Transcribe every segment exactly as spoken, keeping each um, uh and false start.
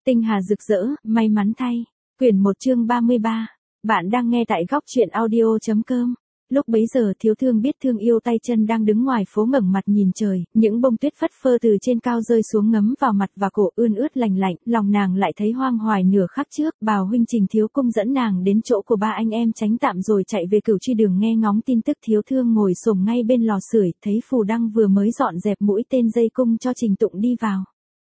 Tinh hà rực rỡ, may mắn thay. Quyển một chương ba mươi ba. Bạn đang nghe tại góc truyện audio chấm com. Lúc bấy giờ Thiếu Thương biết thương yêu tay chân đang đứng ngoài phố ngẩng mặt nhìn trời, những bông tuyết phất phơ từ trên cao rơi xuống ngấm vào mặt và cổ ươn ướt lành lạnh, lòng nàng lại thấy hoang hoài nửa khắc trước, Bào huynh Trình Thiếu Cung dẫn nàng đến chỗ của ba anh em tránh tạm rồi chạy về Cửu Truy Đường nghe ngóng tin tức. Thiếu Thương ngồi xổm ngay bên lò sưởi, thấy Phù Đăng vừa mới dọn dẹp mũi tên dây cung cho Trình Tụng đi vào.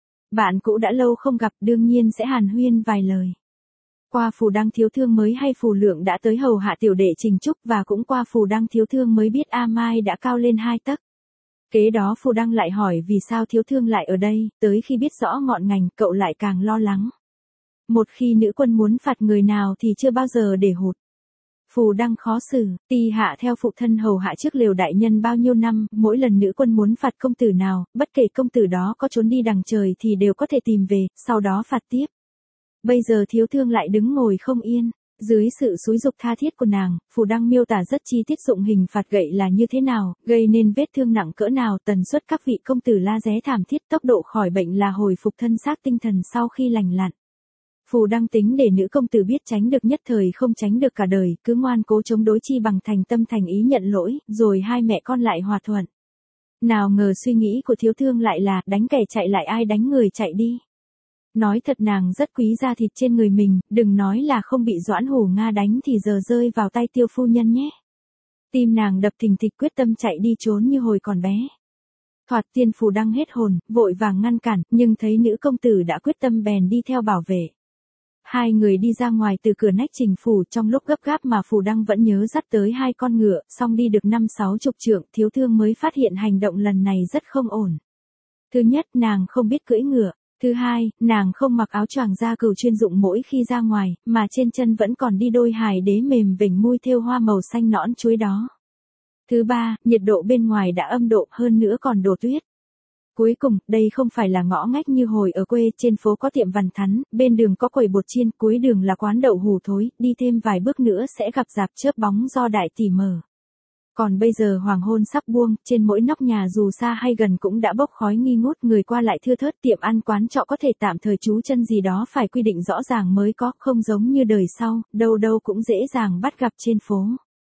Bạn cũ đã lâu không gặp, đương nhiên sẽ hàn huyên vài lời. Qua Phù Đăng Thiếu Thương mới hay Phù Lượng đã tới hầu hạ tiểu đệ Trình Trúc, và cũng qua Phù Đăng Thiếu Thương mới biết A Mai đã cao lên hai tấc. Kế đó Phù Đăng lại hỏi vì sao Thiếu Thương lại ở đây, tới khi biết rõ ngọn ngành, cậu lại càng lo lắng. Một khi nữ quân muốn phạt người nào thì chưa bao giờ để hụt. Phù Đăng khó xử, ti hạ theo phụ thân hầu hạ trước lều đại nhân bao nhiêu năm, mỗi lần nữ quân muốn phạt công tử nào, bất kể công tử đó có trốn đi đằng trời thì đều có thể tìm về, sau đó phạt tiếp. Bây giờ Thiếu Thương lại đứng ngồi không yên. Dưới sự xúi giục tha thiết của nàng, Phù Đăng miêu tả rất chi tiết dụng hình phạt gậy là như thế nào, gây nên vết thương nặng cỡ nào, tần suất các vị công tử la ré thảm thiết, tốc độ khỏi bệnh là hồi phục thân xác tinh thần sau khi lành lặn. Phù Đăng tính để nữ công tử biết tránh được nhất thời không tránh được cả đời, cứ ngoan cố chống đối chi bằng thành tâm thành ý nhận lỗi, rồi hai mẹ con lại hòa thuận. Nào ngờ suy nghĩ của Thiếu Thương lại là đánh kẻ chạy lại ai đánh người chạy đi. Nói thật nàng rất quý da thịt trên người mình, đừng nói là không bị Doãn Hổ Nga đánh thì giờ rơi vào tay Tiêu phu nhân nhé. Tim nàng đập thình thịch quyết tâm chạy đi trốn như hồi còn bé. Thoạt tiên Phù Đăng hết hồn, vội vàng ngăn cản, nhưng thấy nữ công tử đã quyết tâm bèn đi theo bảo vệ. Hai người đi ra ngoài từ cửa nách Trình phủ, trong lúc gấp gáp mà Phù Đăng vẫn nhớ dắt tới hai con ngựa, xong đi được năm sáu chục trượng, Thiếu Thương mới phát hiện hành động lần này rất không ổn. Thứ nhất, nàng không biết cưỡi ngựa. Thứ hai, nàng không mặc áo choàng da cừu chuyên dụng mỗi khi ra ngoài, mà trên chân vẫn còn đi đôi hài đế mềm vểnh mui thêu hoa màu xanh nõn chuối đó. Thứ ba, nhiệt độ bên ngoài đã âm độ, hơn nữa còn đổ tuyết. Cuối cùng, đây không phải là ngõ ngách như hồi ở quê, trên phố có tiệm vằn thắn, bên đường có quầy bột chiên, cuối đường là quán đậu hủ thối, đi thêm vài bước nữa sẽ gặp rạp chớp bóng do đại tỷ mở. Còn bây giờ hoàng hôn sắp buông, trên mỗi nóc nhà dù xa hay gần cũng đã bốc khói nghi ngút, người qua lại thưa thớt, tiệm ăn quán trọ có thể tạm thời trú chân gì đó phải quy định rõ ràng mới có, không giống như đời sau, đâu đâu cũng dễ dàng bắt gặp trên phố.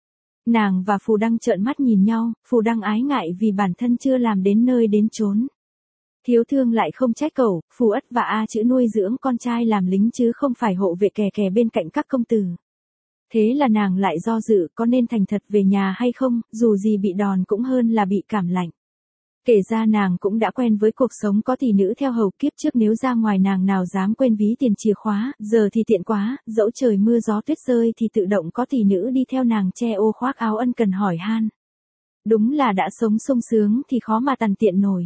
Nàng và Phù Đăng trợn mắt nhìn nhau, Phù Đăng ái ngại vì bản thân chưa làm đến nơi đến chốn. Thiếu Thương lại không trách cậu, Phù Ất và A Chữ nuôi dưỡng con trai làm lính chứ không phải hộ vệ kè kè bên cạnh các công tử. Thế là nàng lại do dự có nên thành thật về nhà hay không, dù gì bị đòn cũng hơn là bị cảm lạnh. Kể ra nàng cũng đã quen với cuộc sống có tỷ nữ theo hầu, kiếp trước nếu ra ngoài nàng nào dám quên ví tiền chìa khóa, giờ thì tiện quá, dẫu trời mưa gió tuyết rơi thì tự động có tỷ nữ đi theo nàng che ô khoác áo ân cần hỏi han. Đúng là đã sống sung sướng thì khó mà tằn tiện nổi.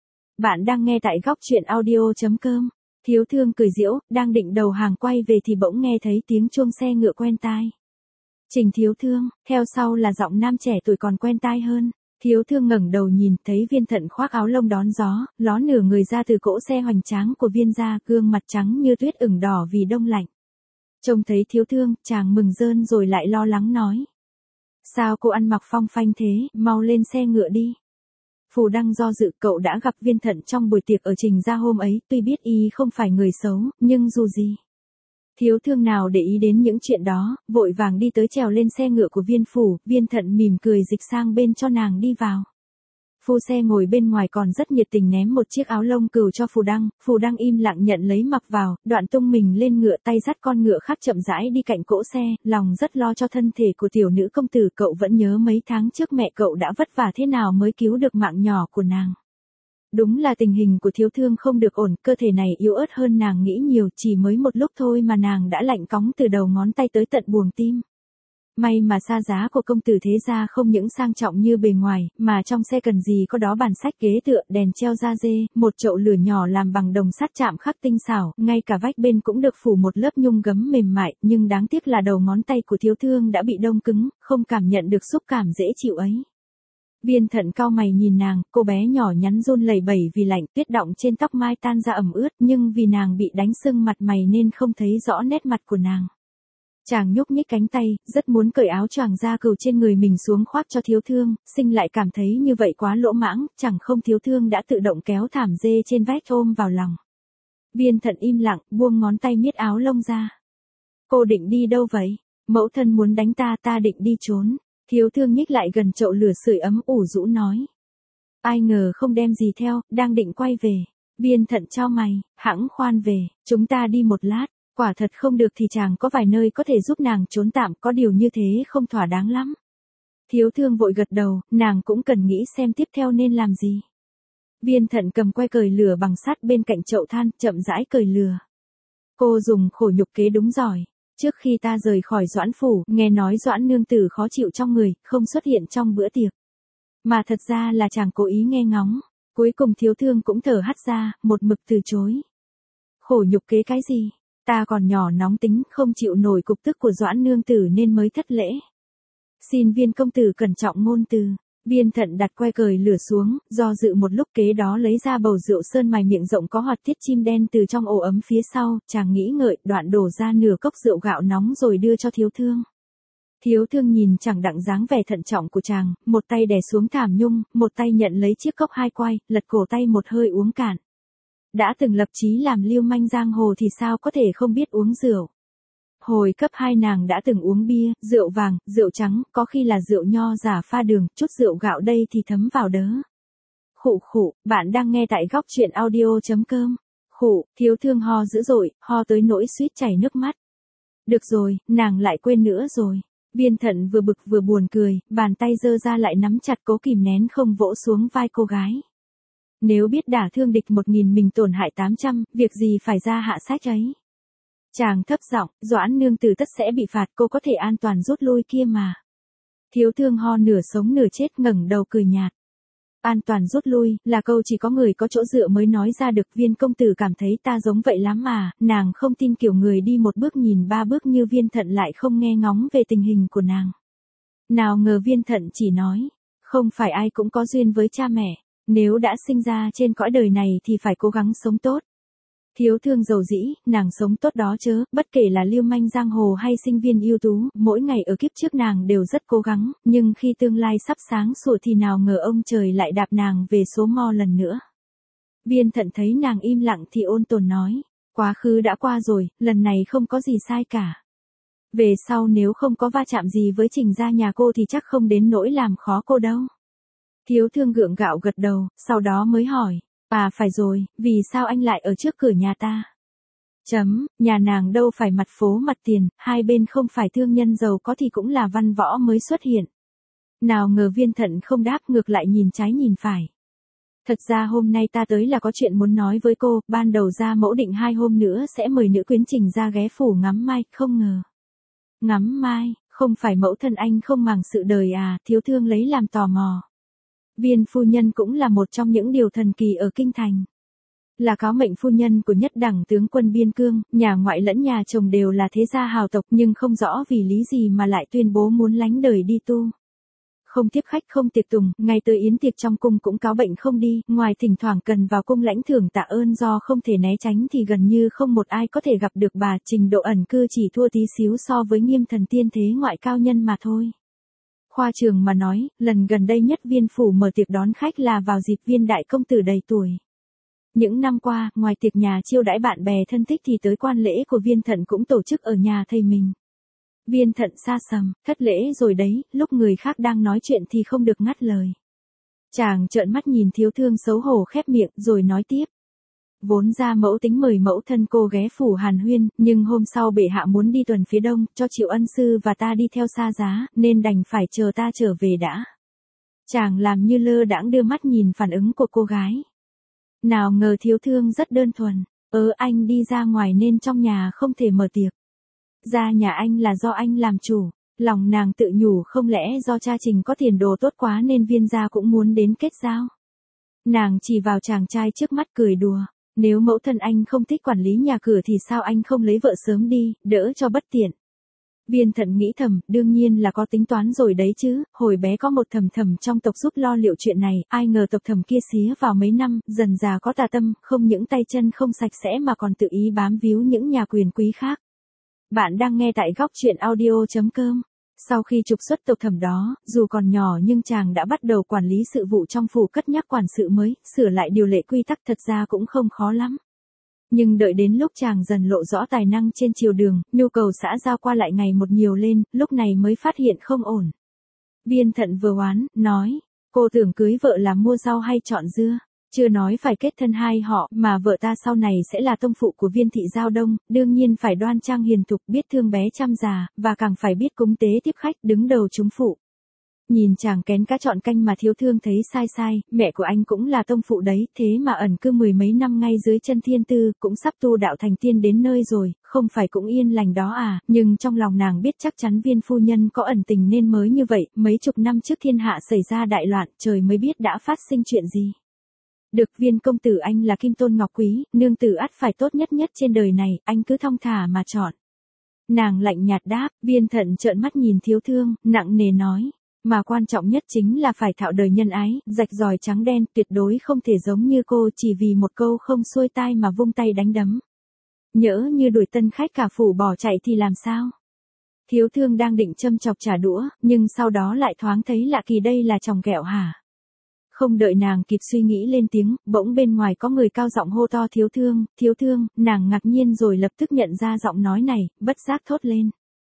Bạn đang nghe tại góc truyện audio chấm com. Thiếu Thương cười giễu, đang định đầu hàng quay về thì bỗng nghe thấy tiếng chuông xe ngựa quen tai. Trình Thiếu Thương, theo sau là giọng nam trẻ tuổi còn quen tai hơn. Thiếu Thương ngẩng đầu nhìn, thấy Viên Thận khoác áo lông đón gió, ló nửa người ra từ cỗ xe hoành tráng của Viên gia, gương mặt trắng như tuyết ửng đỏ vì đông lạnh. Trông thấy Thiếu Thương, chàng mừng rơn rồi lại lo lắng nói: sao cô ăn mặc phong phanh thế, mau lên xe ngựa đi. Phù Đăng do dự, cậu đã gặp Viên Thận trong buổi tiệc ở Trình gia hôm ấy, tuy biết y không phải người xấu, nhưng dù gì. Thiếu Thương nào để ý đến những chuyện đó, vội vàng đi tới trèo lên xe ngựa của Viên phủ, Viên Thận mỉm cười dịch sang bên cho nàng đi vào. Phu xe ngồi bên ngoài còn rất nhiệt tình ném một chiếc áo lông cừu cho Phù Đăng, Phù Đăng im lặng nhận lấy mặc vào, đoạn tung mình lên ngựa, tay dắt con ngựa khác chậm rãi đi cạnh cỗ xe, lòng rất lo cho thân thể của tiểu nữ công tử. Cậu vẫn nhớ mấy tháng trước mẹ cậu đã vất vả thế nào mới cứu được mạng nhỏ của nàng. Đúng là tình hình của Thiếu Thương không được ổn, cơ thể này yếu ớt hơn nàng nghĩ nhiều, chỉ mới một lúc thôi mà nàng đã lạnh cóng từ đầu ngón tay tới tận buồng tim. May mà xa giá của công tử thế gia không những sang trọng như bề ngoài, mà trong xe cần gì có đó bàn sách ghế tựa, đèn treo da dê, một chậu lửa nhỏ làm bằng đồng sắt chạm khắc tinh xảo, ngay cả vách bên cũng được phủ một lớp nhung gấm mềm mại, nhưng đáng tiếc là đầu ngón tay của Thiếu Thương đã bị đông cứng, không cảm nhận được xúc cảm dễ chịu ấy. Viên Thận cau mày nhìn nàng, cô bé nhỏ nhắn run lẩy bẩy vì lạnh, tuyết đọng trên tóc mai tan ra ẩm ướt, nhưng vì nàng bị đánh sưng mặt mày nên không thấy rõ nét mặt của nàng. Chàng nhúc nhích cánh tay, rất muốn cởi áo choàng da cừu trên người mình xuống khoác cho Thiếu Thương, sinh lại cảm thấy như vậy quá lỗ mãng, chẳng không Thiếu Thương đã tự động kéo thảm dê trên vách ôm vào lòng. Viên Thận im lặng, buông ngón tay miết áo lông ra. Cô định đi đâu vậy? Mẫu thân muốn đánh ta, ta định đi trốn. Thiếu thương nhích lại gần chậu lửa sưởi ấm ủ rũ nói. Ai ngờ không đem gì theo, đang định quay về. Viên Thận chau mày, hẵng khoan về, chúng ta đi một lát. Quả thật không được thì chàng có vài nơi có thể giúp nàng trốn tạm, có điều như thế không thỏa đáng lắm. Thiếu thương vội gật đầu, nàng cũng cần nghĩ xem tiếp theo nên làm gì. Viên Thận cầm que cởi lửa bằng sắt bên cạnh chậu than, chậm rãi cởi lửa. Cô dùng khổ nhục kế đúng giỏi. Trước khi ta rời khỏi Doãn phủ, nghe nói Doãn nương tử khó chịu trong người, không xuất hiện trong bữa tiệc. Mà thật ra là chàng cố ý nghe ngóng. Cuối cùng thiếu thương cũng thở hắt ra, một mực từ chối. Khổ nhục kế cái gì? Ta còn nhỏ nóng tính, không chịu nổi cục tức của Doãn nương tử nên mới thất lễ. Xin Viên công tử cẩn trọng ngôn từ. Viên Thận đặt que cởi lửa xuống, do dự một lúc kế đó lấy ra bầu rượu sơn mài miệng rộng có hoạt tiết chim đen từ trong ổ ấm phía sau, chàng nghĩ ngợi, đoạn đổ ra nửa cốc rượu gạo nóng rồi đưa cho thiếu thương. Thiếu thương nhìn chẳng đặng dáng vẻ thận trọng của chàng, một tay đè xuống thảm nhung, một tay nhận lấy chiếc cốc hai quai, lật cổ tay một hơi uống cạn. Đã từng lập chí làm lưu manh giang hồ thì sao có thể không biết uống rượu. Hồi cấp hai nàng đã từng uống bia, rượu vàng, rượu trắng, có khi là rượu nho giả pha đường, chút rượu gạo đây thì thấm vào đớ. Khụ khụ, bạn đang nghe tại góc truyện audio chấm com. Khụ, thiếu thương ho dữ dội, ho tới nỗi suýt chảy nước mắt. Được rồi, nàng lại quên nữa rồi. Viên Thận vừa bực vừa buồn cười, bàn tay giơ ra lại nắm chặt cố kìm nén không vỗ xuống vai cô gái. Nếu biết đả thương địch một nghìn mình tổn hại tám trăm, việc gì phải ra hạ sách ấy. Chàng thấp giọng, Doãn nương tử tất sẽ bị phạt, cô có thể an toàn rút lui kia mà. Thiếu thương ho nửa sống nửa chết ngẩng đầu cười nhạt. An toàn rút lui, là câu chỉ có người có chỗ dựa mới nói ra được. Viên công tử cảm thấy ta giống vậy lắm mà, nàng không tin kiểu người đi một bước nhìn ba bước như Viên Thận lại không nghe ngóng về tình hình của nàng. Nào ngờ Viên Thận chỉ nói, không phải ai cũng có duyên với cha mẹ, nếu đã sinh ra trên cõi đời này thì phải cố gắng sống tốt. Thiếu thương dầu dĩ, nàng sống tốt đó chớ, bất kể là lưu manh giang hồ hay sinh viên ưu tú, mỗi ngày ở kiếp trước nàng đều rất cố gắng, nhưng khi tương lai sắp sáng sủa thì nào ngờ ông trời lại đạp nàng về số mo lần nữa. Viên Thận thấy nàng im lặng thì ôn tồn nói, quá khứ đã qua rồi, lần này không có gì sai cả. Về sau nếu không có va chạm gì với Trình gia nhà cô thì chắc không đến nỗi làm khó cô đâu. Thiếu thương gượng gạo gật đầu, sau đó mới hỏi. À phải rồi, vì sao anh lại ở trước cửa nhà ta? Chấm, nhà nàng đâu phải mặt phố mặt tiền, hai bên không phải thương nhân giàu có thì cũng là văn võ mới xuất hiện. Nào ngờ Viên Thận không đáp, ngược lại nhìn trái nhìn phải. Thật ra hôm nay ta tới là có chuyện muốn nói với cô, ban đầu ra mẫu định hai hôm nữa sẽ mời nữ quyến Trình ra ghé phủ ngắm mai, không ngờ. Ngắm mai, không phải mẫu thân anh không màng sự đời à? Thiếu thương lấy làm tò mò. Viên phu nhân cũng là một trong những điều thần kỳ ở kinh thành. Là cáo mệnh phu nhân của nhất đẳng tướng quân biên cương, nhà ngoại lẫn nhà chồng đều là thế gia hào tộc, nhưng không rõ vì lý gì mà lại tuyên bố muốn lánh đời đi tu. Không tiếp khách không tiệc tùng, ngay tới yến tiệc trong cung cũng cáo bệnh không đi, ngoài thỉnh thoảng cần vào cung lãnh thưởng tạ ơn do không thể né tránh thì gần như không một ai có thể gặp được bà. Trình độ ẩn cư chỉ thua tí xíu so với Nghiêm thần tiên thế ngoại cao nhân mà thôi. Khoa trường mà nói, lần gần đây nhất Viên phủ mở tiệc đón khách là vào dịp Viên đại công tử đầy tuổi. Những năm qua, ngoài tiệc nhà chiêu đãi bạn bè thân thích thì tới quan lễ của Viên Thận cũng tổ chức ở nhà thầy mình. Viên Thận sa sầm, thất lễ rồi đấy, lúc người khác đang nói chuyện thì không được ngắt lời. Chàng trợn mắt nhìn thiếu thương xấu hổ khép miệng rồi nói tiếp. Vốn ra mẫu tính mời mẫu thân cô ghé phủ hàn huyên, nhưng hôm sau bệ hạ muốn đi tuần phía đông, cho Triệu ân sư và ta đi theo xa giá, nên đành phải chờ ta trở về đã. Chàng làm như lơ đãng đưa mắt nhìn phản ứng của cô gái. Nào ngờ thiếu thương rất đơn thuần, ớ anh đi ra ngoài nên trong nhà không thể mở tiệc. Ra nhà anh là do anh làm chủ, lòng nàng tự nhủ không lẽ do cha Trình có tiền đồ tốt quá nên Viên gia cũng muốn đến kết giao. Nàng chỉ vào chàng trai trước mắt cười đùa. Nếu mẫu thân anh không thích quản lý nhà cửa thì sao anh không lấy vợ sớm đi, đỡ cho bất tiện. Viên Thận nghĩ thầm, đương nhiên là có tính toán rồi đấy chứ, hồi bé có một thầm thầm trong tộc giúp lo liệu chuyện này, ai ngờ tộc thầm kia xía vào mấy năm, dần già có tà tâm, không những tay chân không sạch sẽ mà còn tự ý bám víu những nhà quyền quý khác. Bạn đang nghe tại góc truyện audio chấm com. Sau khi trục xuất tộc thẩm đó, dù còn nhỏ nhưng chàng đã bắt đầu quản lý sự vụ trong phủ, cất nhắc quản sự mới, sửa lại điều lệ quy tắc, thật ra cũng không khó lắm. Nhưng đợi đến lúc chàng dần lộ rõ tài năng trên chiều đường, nhu cầu xã giao qua lại ngày một nhiều lên, lúc này mới phát hiện không ổn. Viên Thận vừa oán, nói, cô tưởng cưới vợ là mua rau hay chọn dưa, chưa nói phải kết thân hai họ, mà vợ ta sau này sẽ là tông phụ của Viên thị Giao Đông, đương nhiên phải đoan trang hiền thục, biết thương bé chăm già, và càng phải biết cúng tế tiếp khách, đứng đầu chúng phụ. Nhìn chàng kén cá chọn canh mà Thiếu Thương thấy sai sai, mẹ của anh cũng là tông phụ đấy, thế mà ẩn cư mười mấy năm ngay dưới chân thiên tư, cũng sắp tu đạo thành tiên đến nơi rồi, không phải cũng yên lành đó à, nhưng trong lòng nàng biết chắc chắn Viên phu nhân có ẩn tình nên mới như vậy, mấy chục năm trước thiên hạ xảy ra đại loạn, trời mới biết đã phát sinh chuyện gì. Được, Viên công tử anh là kim tôn ngọc quý, nương tử ắt phải tốt nhất nhất trên đời này, anh cứ thong thả mà chọn. Nàng lạnh nhạt đáp. Viên Thận trợn mắt nhìn Thiếu Thương, nặng nề nói. Mà quan trọng nhất chính là phải thạo đời nhân ái, rạch ròi trắng đen, tuyệt đối không thể giống như cô chỉ vì một câu không xuôi tai mà vung tay đánh đấm. Nhỡ như đuổi tân khách cả phủ bỏ chạy thì làm sao? Thiếu Thương đang định châm chọc trả đũa, nhưng sau đó lại thoáng thấy lạ kỳ, đây là chòng kẹo hả? Không đợi nàng kịp suy nghĩ lên tiếng, bỗng bên ngoài có người cao giọng hô to Thiếu Thương, Thiếu Thương, nàng ngạc nhiên rồi lập tức nhận ra giọng nói này, bất giác thốt lên.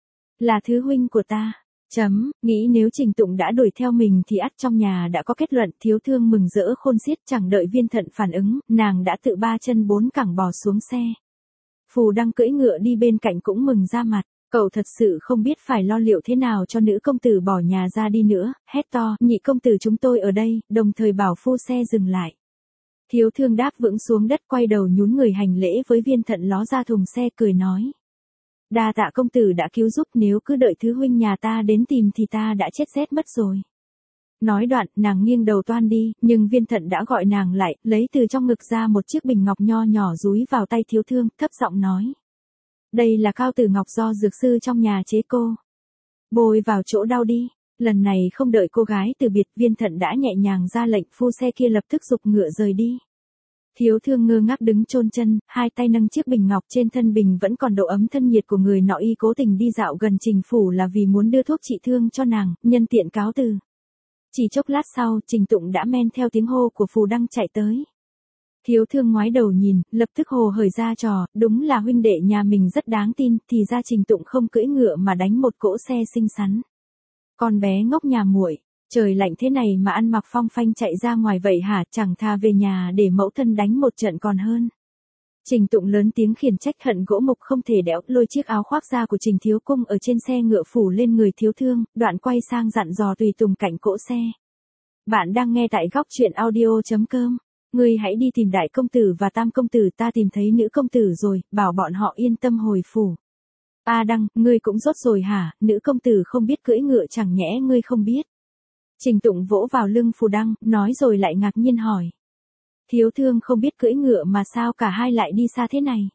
Là Thứ huynh của ta. Chấm, nghĩ nếu Trình Tụng đã đuổi theo mình thì ắt trong nhà đã có kết luận. Thiếu Thương mừng rỡ khôn xiết, chẳng đợi Viên Thận phản ứng, nàng đã tự ba chân bốn cẳng bò xuống xe. Phù Đăng cưỡi ngựa đi bên cạnh cũng mừng ra mặt, cậu thật sự không biết phải lo liệu thế nào cho nữ công tử bỏ nhà ra đi nữa, hét to, nhị công tử chúng tôi ở đây, đồng thời bảo phu xe dừng lại. Thiếu Thương đáp vững xuống đất, quay đầu nhún người hành lễ với Viên Thận ló ra thùng xe cười nói. Đa tạ công tử đã cứu giúp, nếu cứ đợi Thứ huynh nhà ta đến tìm thì ta đã chết rét mất rồi. Nói đoạn, nàng nghiêng đầu toan đi, nhưng Viên Thận đã gọi nàng lại, lấy từ trong ngực ra một chiếc bình ngọc nho nhỏ dúi vào tay Thiếu Thương, thấp giọng nói. Đây là cao tử ngọc do dược sư trong nhà chế cô. Bôi vào chỗ đau đi. Lần này không đợi cô gái từ biệt, Viên Thận đã nhẹ nhàng ra lệnh, phu xe kia lập tức giục ngựa rời đi. Thiếu Thương ngơ ngác đứng chôn chân, hai tay nâng chiếc bình ngọc, trên thân bình vẫn còn độ ấm thân nhiệt của người nọ. Y cố tình đi dạo gần Trình phủ là vì muốn đưa thuốc trị thương cho nàng, nhân tiện cáo từ. Chỉ chốc lát sau, Trình Tụng đã men theo tiếng hô của Phù Đăng chạy tới. Thiếu Thương ngoái đầu nhìn, lập tức hồ hởi ra trò, đúng là huynh đệ nhà mình rất đáng tin, thì ra Trình Tụng không cưỡi ngựa mà đánh một cỗ xe xinh xắn. Con bé ngốc nhà muội, trời lạnh thế này mà ăn mặc phong phanh chạy ra ngoài vậy hả, chẳng thà về nhà để mẫu thân đánh một trận còn hơn. Trình Tụng lớn tiếng khiển trách, hận gỗ mục không thể đẽo, lôi chiếc áo khoác da của Trình Thiếu Cung ở trên xe ngựa phủ lên người Thiếu Thương, đoạn quay sang dặn dò tùy tùng cạnh cỗ xe. Bạn đang nghe tại góc truyện audio chấm com. Ngươi hãy đi tìm đại công tử và tam công tử, ta tìm thấy nữ công tử rồi, bảo bọn họ yên tâm hồi phủ. A Đăng, ngươi cũng rốt rồi hả, nữ công tử không biết cưỡi ngựa chẳng nhẽ ngươi không biết. Trình Tụng vỗ vào lưng Phù Đăng, nói rồi lại ngạc nhiên hỏi. Thiếu Thương không biết cưỡi ngựa mà sao cả hai lại đi xa thế này?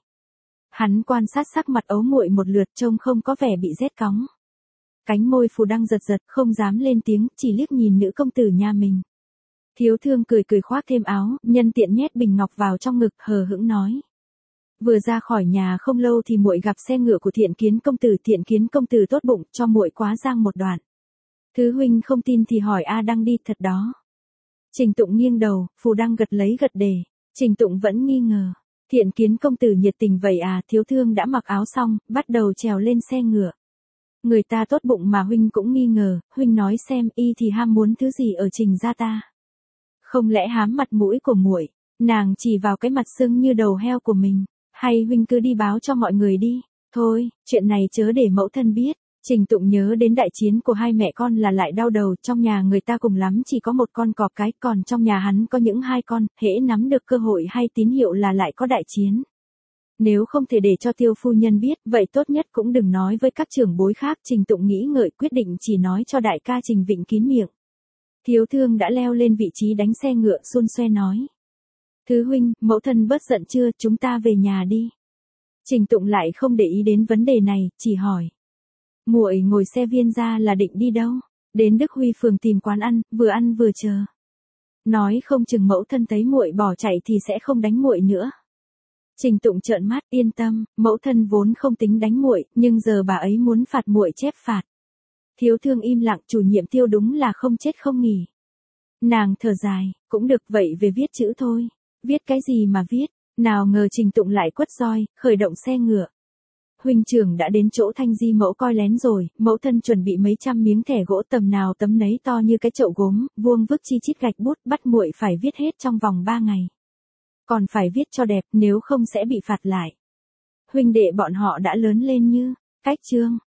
Hắn quan sát sắc mặt ấu muội một lượt, trông không có vẻ bị rét cóng. Cánh môi Phù Đăng giật giật, không dám lên tiếng, chỉ liếc nhìn nữ công tử nhà mình. Thiếu Thương cười cười khoác thêm áo, nhân tiện nhét bình ngọc vào trong ngực, hờ hững nói. Vừa ra khỏi nhà không lâu thì muội gặp xe ngựa của Thiện Kiến công tử, Thiện Kiến công tử tốt bụng cho muội quá giang một đoạn. Thứ huynh không tin thì hỏi A Đăng đi, thật đó. Trình Tụng nghiêng đầu, Phù Đăng gật lấy gật đề. Trình Tụng vẫn nghi ngờ. Thiện Kiến công tử nhiệt tình vậy à? Thiếu Thương đã mặc áo xong, bắt đầu trèo lên xe ngựa. Người ta tốt bụng mà huynh cũng nghi ngờ, huynh nói xem, y thì ham muốn thứ gì ở Trình gia ta? Không lẽ hám mặt mũi của muội? Nàng chỉ vào cái mặt sưng như đầu heo của mình. Hay huynh cứ đi báo cho mọi người đi. Thôi, chuyện này chớ để mẫu thân biết. Trình Tụng nhớ đến đại chiến của hai mẹ con là lại đau đầu, trong nhà người ta cùng lắm chỉ có một con cọp cái, còn trong nhà hắn có những hai con, hễ nắm được cơ hội hay tín hiệu là lại có đại chiến. Nếu không thể để cho Tiêu phu nhân biết, vậy tốt nhất cũng đừng nói với các trưởng bối khác. Trình Tụng nghĩ ngợi quyết định chỉ nói cho đại ca Trình Vịnh kín miệng. Thiếu Thương đã leo lên vị trí đánh xe ngựa, xun xoe nói. Thứ huynh, mẫu thân bớt giận chưa, chúng ta về nhà đi. Trình Tụng lại không để ý đến vấn đề này, chỉ hỏi. Muội ngồi xe Viên ra là định đi đâu? Đến Đức Huy phường tìm quán ăn, vừa ăn vừa chờ. Nói không chừng mẫu thân thấy muội bỏ chạy thì sẽ không đánh muội nữa. Trình Tụng trợn mắt, yên tâm, mẫu thân vốn không tính đánh muội, nhưng giờ bà ấy muốn phạt muội chép phạt. Thiếu Thương im lặng, chủ nhiệm Tiêu đúng là không chết không nghỉ. Nàng thở dài, cũng được vậy, về viết chữ thôi. Viết cái gì mà viết? Nào ngờ Trình Tụng lại quất roi, khởi động xe ngựa. Huynh trưởng đã đến chỗ Thanh Di mẫu coi lén rồi, mẫu thân chuẩn bị mấy trăm miếng thẻ gỗ tầm nào tấm nấy to như cái chậu gốm, vuông vức chi chít gạch bút, bắt muội phải viết hết trong vòng ba ngày. Còn phải viết cho đẹp, nếu không sẽ bị phạt lại. Huynh đệ bọn họ đã lớn lên như, cách chương.